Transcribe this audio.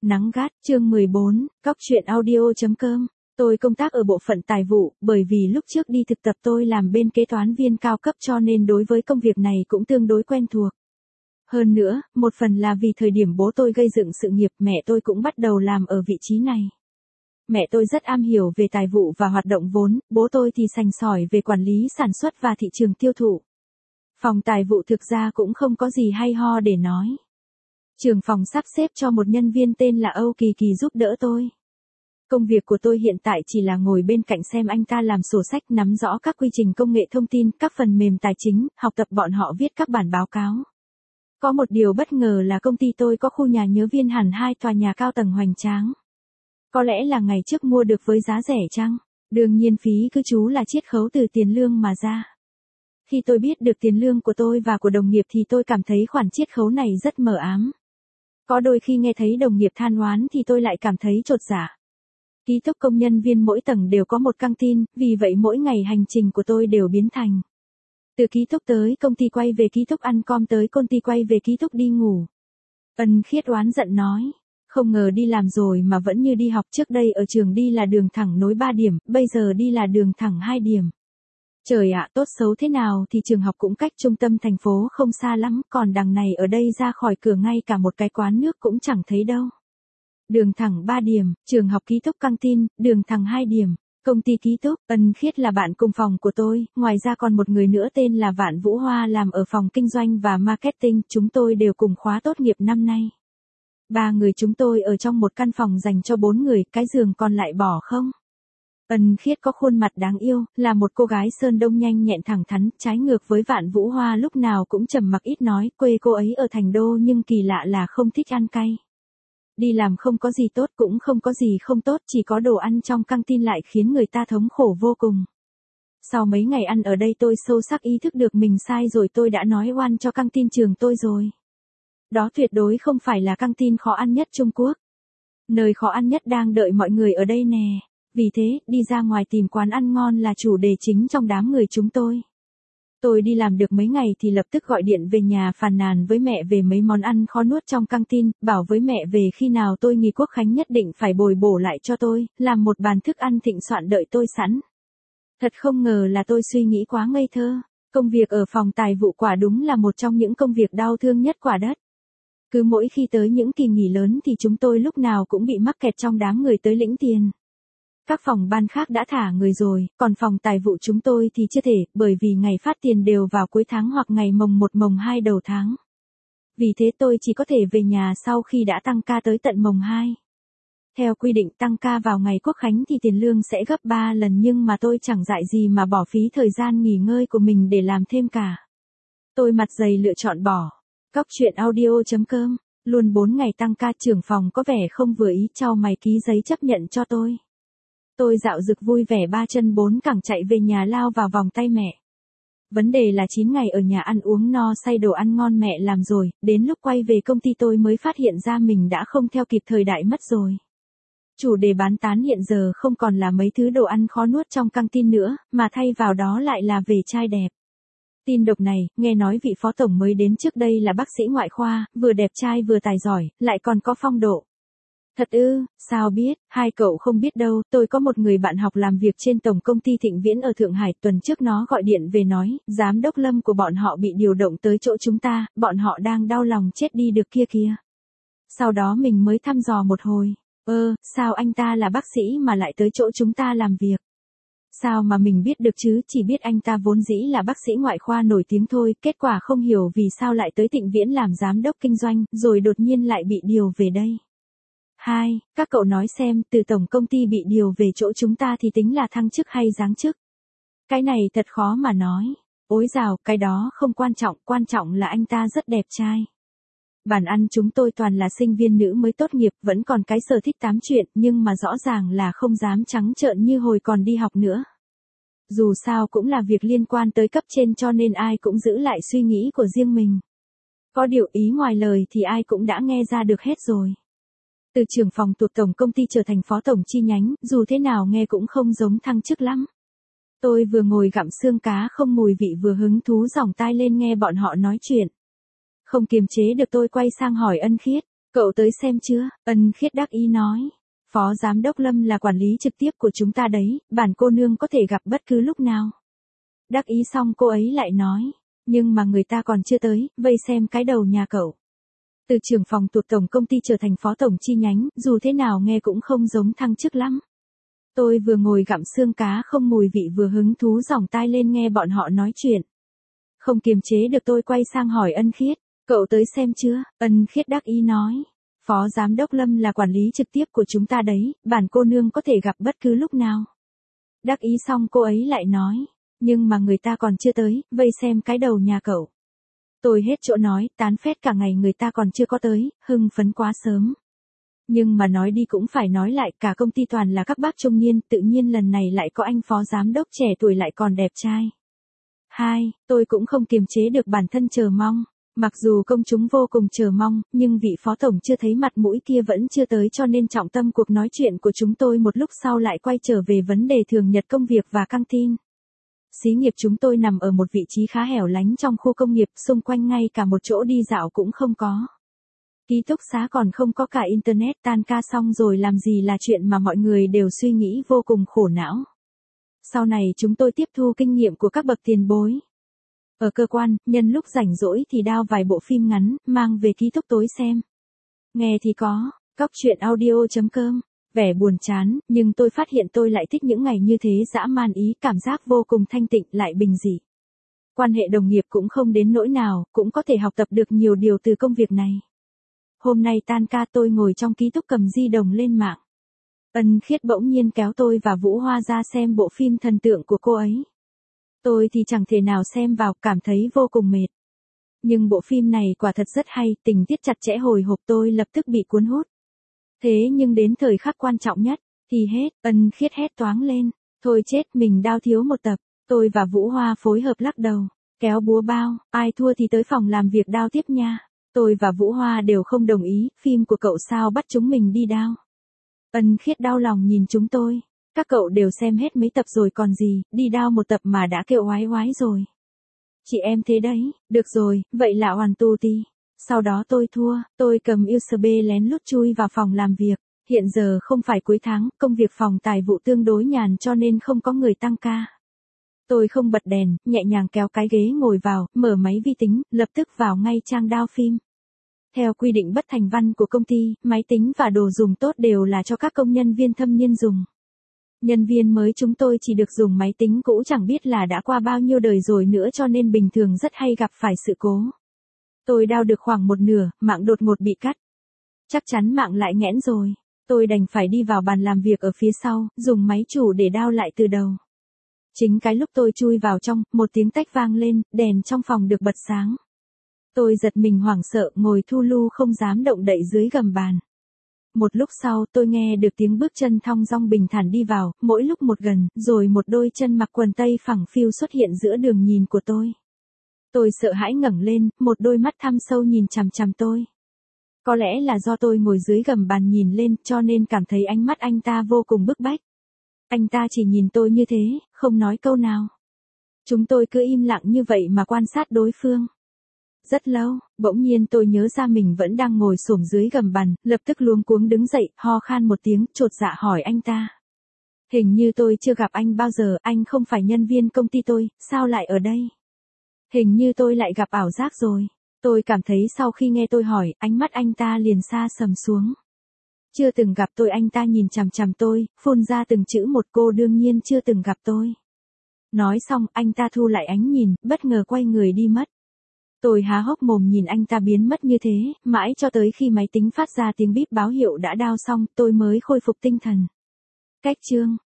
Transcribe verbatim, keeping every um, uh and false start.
Nắng gắt, chương mười bốn, Cóc truyện audio.com. Tôi công tác ở bộ phận tài vụ, bởi vì lúc trước đi thực tập tôi làm bên kế toán viên cao cấp cho nên đối với công việc này cũng tương đối quen thuộc. Hơn nữa, một phần là vì thời điểm bố tôi gây dựng sự nghiệp, mẹ tôi cũng bắt đầu làm ở vị trí này. Mẹ tôi rất am hiểu về tài vụ và hoạt động vốn, bố tôi thì sành sỏi về quản lý sản xuất và thị trường tiêu thụ. Phòng tài vụ thực ra cũng không có gì hay ho để nói. Trưởng phòng sắp xếp cho một nhân viên tên là Âu Kỳ Kỳ giúp đỡ tôi. Công việc của tôi hiện tại chỉ là ngồi bên cạnh xem anh ta làm sổ sách, nắm rõ các quy trình công nghệ thông tin, các phần mềm tài chính, học tập bọn họ viết các bản báo cáo. Có một điều bất ngờ là công ty tôi có khu nhà nhớ viên hẳn hai tòa nhà cao tầng hoành tráng. Có lẽ là ngày trước mua được với giá rẻ chăng? Đương nhiên phí cư trú là chiết khấu từ tiền lương mà ra. Khi tôi biết được tiền lương của tôi và của đồng nghiệp thì tôi cảm thấy khoản chiết khấu này rất mờ ám. Có đôi khi nghe thấy đồng nghiệp than oán thì tôi lại cảm thấy chột dạ. Ký túc công nhân viên mỗi tầng đều có một căng tin, vì vậy mỗi ngày hành trình của tôi đều biến thành từ ký túc tới công ty, quay về ký túc ăn com, tới công ty quay về ký túc đi ngủ. Ân Khiết oán giận nói, không ngờ đi làm rồi mà vẫn như đi học, trước đây ở trường đi là đường thẳng nối ba điểm, bây giờ đi là đường thẳng hai điểm. Trời ạ, tốt xấu thế nào thì trường học cũng cách trung tâm thành phố không xa lắm, còn đằng này ở đây ra khỏi cửa ngay cả một cái quán nước cũng chẳng thấy đâu. Đường thẳng ba điểm, trường học ký túc căng tin, đường thẳng hai điểm, công ty ký túc. Ân Khiết là bạn cùng phòng của tôi, ngoài ra còn một người nữa tên là Vạn Vũ Hoa làm ở phòng kinh doanh và marketing, chúng tôi đều cùng khóa tốt nghiệp năm nay. Ba người chúng tôi ở trong một căn phòng dành cho bốn người, cái giường còn lại bỏ không. Ân Khiết có khuôn mặt đáng yêu, là một cô gái Sơn Đông nhanh nhẹn thẳng thắn, trái ngược với Vạn Vũ Hoa lúc nào cũng trầm mặc ít nói, quê cô ấy ở thành đô nhưng kỳ lạ là không thích ăn cay. Đi làm không có gì tốt cũng không có gì không tốt, chỉ có đồ ăn trong căng tin lại khiến người ta thống khổ vô cùng. Sau mấy ngày ăn ở đây tôi sâu sắc ý thức được mình sai rồi, tôi đã nói oan cho căng tin trường tôi rồi. Đó tuyệt đối không phải là căng tin khó ăn nhất Trung Quốc. Nơi khó ăn nhất đang đợi mọi người ở đây nè. Vì thế, đi ra ngoài tìm quán ăn ngon là chủ đề chính trong đám người chúng tôi. Tôi đi làm được mấy ngày thì lập tức gọi điện về nhà phàn nàn với mẹ về mấy món ăn khó nuốt trong căng tin, bảo với mẹ về khi nào tôi nghỉ quốc khánh nhất định phải bồi bổ lại cho tôi, làm một bàn thức ăn thịnh soạn đợi tôi sẵn. Thật không ngờ là tôi suy nghĩ quá ngây thơ. Công việc ở phòng tài vụ quả đúng là một trong những công việc đau thương nhất quả đất. Cứ mỗi khi tới những kỳ nghỉ lớn thì chúng tôi lúc nào cũng bị mắc kẹt trong đám người tới lĩnh tiền. Các phòng ban khác đã thả người rồi, còn phòng tài vụ chúng tôi thì chưa thể, bởi vì ngày phát tiền đều vào cuối tháng hoặc ngày mồng một mồng hai đầu tháng. Vì thế tôi chỉ có thể về nhà sau khi đã tăng ca tới tận mồng hai. Theo quy định tăng ca vào ngày quốc khánh thì tiền lương sẽ gấp ba lần, nhưng mà tôi chẳng dại gì mà bỏ phí thời gian nghỉ ngơi của mình để làm thêm cả. Tôi mặt dày lựa chọn bỏ. Cóc truyện audio.com, luôn bốn ngày tăng ca, trưởng phòng có vẻ không vừa ý, chau mày ký giấy chấp nhận cho tôi. Tôi dạo dực vui vẻ ba chân bốn cẳng chạy về nhà lao vào vòng tay mẹ. Vấn đề là chín ngày ở nhà ăn uống no say, đồ ăn ngon mẹ làm rồi, đến lúc quay về công ty tôi mới phát hiện ra mình đã không theo kịp thời đại mất rồi. Chủ đề bán tán hiện giờ không còn là mấy thứ đồ ăn khó nuốt trong căng tin nữa, mà thay vào đó lại là về trai đẹp. Tin độc này, nghe nói vị phó tổng mới đến trước đây là bác sĩ ngoại khoa, vừa đẹp trai vừa tài giỏi, lại còn có phong độ. Thật ư, sao biết, hai cậu không biết đâu, tôi có một người bạn học làm việc trên tổng công ty Thịnh Viễn ở Thượng Hải, tuần trước nó gọi điện về nói, giám đốc Lâm của bọn họ bị điều động tới chỗ chúng ta, bọn họ đang đau lòng chết đi được kia kìa. Sau đó mình mới thăm dò một hồi, ơ, sao anh ta là bác sĩ mà lại tới chỗ chúng ta làm việc? Sao mà mình biết được chứ, chỉ biết anh ta vốn dĩ là bác sĩ ngoại khoa nổi tiếng thôi, kết quả không hiểu vì sao lại tới Thịnh Viễn làm giám đốc kinh doanh, rồi đột nhiên lại bị điều về đây. Hai, các cậu nói xem, từ tổng công ty bị điều về chỗ chúng ta thì tính là thăng chức hay giáng chức? Cái này thật khó mà nói. Ối dào, cái đó không quan trọng, quan trọng là anh ta rất đẹp trai. Bàn ăn chúng tôi toàn là sinh viên nữ mới tốt nghiệp, vẫn còn cái sở thích tám chuyện, nhưng mà rõ ràng là không dám trắng trợn như hồi còn đi học nữa. Dù sao cũng là việc liên quan tới cấp trên cho nên ai cũng giữ lại suy nghĩ của riêng mình. Có điều ý ngoài lời thì ai cũng đã nghe ra được hết rồi. Từ trưởng phòng thuộc tổng công ty trở thành phó tổng chi nhánh, dù thế nào nghe cũng không giống thăng chức lắm. Tôi vừa ngồi gặm xương cá không mùi vị vừa hứng thú dòng tai lên nghe bọn họ nói chuyện. Không kiềm chế được tôi quay sang hỏi Ân Khiết, Cậu tới xem chưa? Ân Khiết đắc ý nói. Phó Giám đốc Lâm là quản lý trực tiếp của chúng ta đấy, bản cô nương có thể gặp bất cứ lúc nào. Đắc ý xong cô ấy lại nói. Nhưng mà người ta còn chưa tới, vây xem cái đầu nhà cậu. Từ trưởng phòng thuộc tổng công ty trở thành phó tổng chi nhánh, dù thế nào nghe cũng không giống thăng chức lắm. Tôi vừa ngồi gặm xương cá không mùi vị vừa hứng thú dòng tai lên nghe bọn họ nói chuyện. Không kiềm chế được tôi quay sang hỏi Ân Khiết, cậu tới xem chưa? Ân Khiết đắc ý nói. Phó Giám đốc Lâm là quản lý trực tiếp của chúng ta đấy, bản cô nương có thể gặp bất cứ lúc nào. Đắc ý xong cô ấy lại nói. Nhưng mà người ta còn chưa tới, vây xem cái đầu nhà cậu. Tôi hết chỗ nói, tán phét cả ngày người ta còn chưa có tới, hưng phấn quá sớm. Nhưng mà nói đi cũng phải nói lại, cả công ty toàn là các bác trung niên, tự nhiên lần này lại có anh phó giám đốc trẻ tuổi lại còn đẹp trai. Hai, tôi cũng không kiềm chế được bản thân chờ mong. Mặc dù công chúng vô cùng chờ mong, nhưng vị phó tổng chưa thấy mặt mũi kia vẫn chưa tới cho nên trọng tâm cuộc nói chuyện của chúng tôi một lúc sau lại quay trở về vấn đề thường nhật công việc và căng tin. Xí nghiệp chúng tôi nằm ở một vị trí khá hẻo lánh trong khu công nghiệp, xung quanh ngay cả một chỗ đi dạo cũng không có. Ký túc xá còn không có cả internet, tan ca xong rồi làm gì là chuyện mà mọi người đều suy nghĩ vô cùng khổ não. Sau này chúng tôi tiếp thu kinh nghiệm của các bậc tiền bối. Ở cơ quan, nhân lúc rảnh rỗi thì đao vài bộ phim ngắn, mang về ký túc tối xem. Nghe thì có, cóc truyện audio chấm com. Vẻ buồn chán, nhưng tôi phát hiện tôi lại thích những ngày như thế dã man ý, cảm giác vô cùng thanh tịnh lại bình dị. Quan hệ đồng nghiệp cũng không đến nỗi nào, cũng có thể học tập được nhiều điều từ công việc này. Hôm nay tan ca tôi ngồi trong ký túc cầm di động lên mạng. Ân Khiết bỗng nhiên kéo tôi và Vũ Hoa ra xem bộ phim thần tượng của cô ấy. Tôi thì chẳng thể nào xem vào, cảm thấy vô cùng mệt. Nhưng bộ phim này quả thật rất hay, tình tiết chặt chẽ hồi hộp tôi lập tức bị cuốn hút. Thế nhưng đến thời khắc quan trọng nhất, thì hết, Ân Khiết hét toáng lên. Thôi chết, mình đao thiếu một tập. Tôi và Vũ Hoa phối hợp lắc đầu, kéo búa bao, ai thua thì tới phòng làm việc đao tiếp nha. Tôi và Vũ Hoa đều không đồng ý, phim của cậu sao bắt chúng mình đi đao. Ân Khiết đau lòng nhìn chúng tôi. Các cậu đều xem hết mấy tập rồi còn gì, đi đao một tập mà đã kêu oái oái rồi. Chị em thế đấy, được rồi, vậy là hoàn tu ti. Sau đó tôi thua, tôi cầm u ét bê lén lút chui vào phòng làm việc. Hiện giờ không phải cuối tháng, công việc phòng tài vụ tương đối nhàn cho nên không có người tăng ca. Tôi không bật đèn, nhẹ nhàng kéo cái ghế ngồi vào, mở máy vi tính, lập tức vào ngay trang đao phim. Theo quy định bất thành văn của công ty, máy tính và đồ dùng tốt đều là cho các công nhân viên thâm niên dùng. Nhân viên mới chúng tôi chỉ được dùng máy tính cũ chẳng biết là đã qua bao nhiêu đời rồi nữa cho nên bình thường rất hay gặp phải sự cố. Tôi đao được khoảng một nửa, mạng đột ngột bị cắt. Chắc chắn mạng lại nghẽn rồi. Tôi đành phải đi vào bàn làm việc ở phía sau, dùng máy chủ để đao lại từ đầu. Chính cái lúc tôi chui vào trong, một tiếng tách vang lên, đèn trong phòng được bật sáng. Tôi giật mình hoảng sợ, ngồi thu lu không dám động đậy dưới gầm bàn. Một lúc sau tôi nghe được tiếng bước chân thong dong bình thản đi vào, mỗi lúc một gần, rồi một đôi chân mặc quần tây phẳng phiu xuất hiện giữa đường nhìn của tôi. Tôi sợ hãi ngẩng lên, một đôi mắt thăm sâu nhìn chằm chằm tôi. Có lẽ là do tôi ngồi dưới gầm bàn nhìn lên cho nên cảm thấy ánh mắt anh ta vô cùng bức bách. Anh ta chỉ nhìn tôi như thế, không nói câu nào. Chúng tôi cứ im lặng như vậy mà quan sát đối phương. Rất lâu, bỗng nhiên tôi nhớ ra mình vẫn đang ngồi xổm dưới gầm bàn, lập tức luống cuống đứng dậy, ho khan một tiếng, chột dạ hỏi anh ta. Hình như tôi chưa gặp anh bao giờ, anh không phải nhân viên công ty tôi, sao lại ở đây? Hình như tôi lại gặp ảo giác rồi. Tôi cảm thấy sau khi nghe tôi hỏi, ánh mắt anh ta liền xa sầm xuống. Chưa từng gặp tôi, anh ta nhìn chằm chằm tôi, phun ra từng chữ một, cô đương nhiên chưa từng gặp tôi. Nói xong, anh ta thu lại ánh nhìn, bất ngờ quay người đi mất. Tôi há hốc mồm nhìn anh ta biến mất như thế, mãi cho tới khi máy tính phát ra tiếng bíp báo hiệu đã đao xong, tôi mới khôi phục tinh thần. Cách chương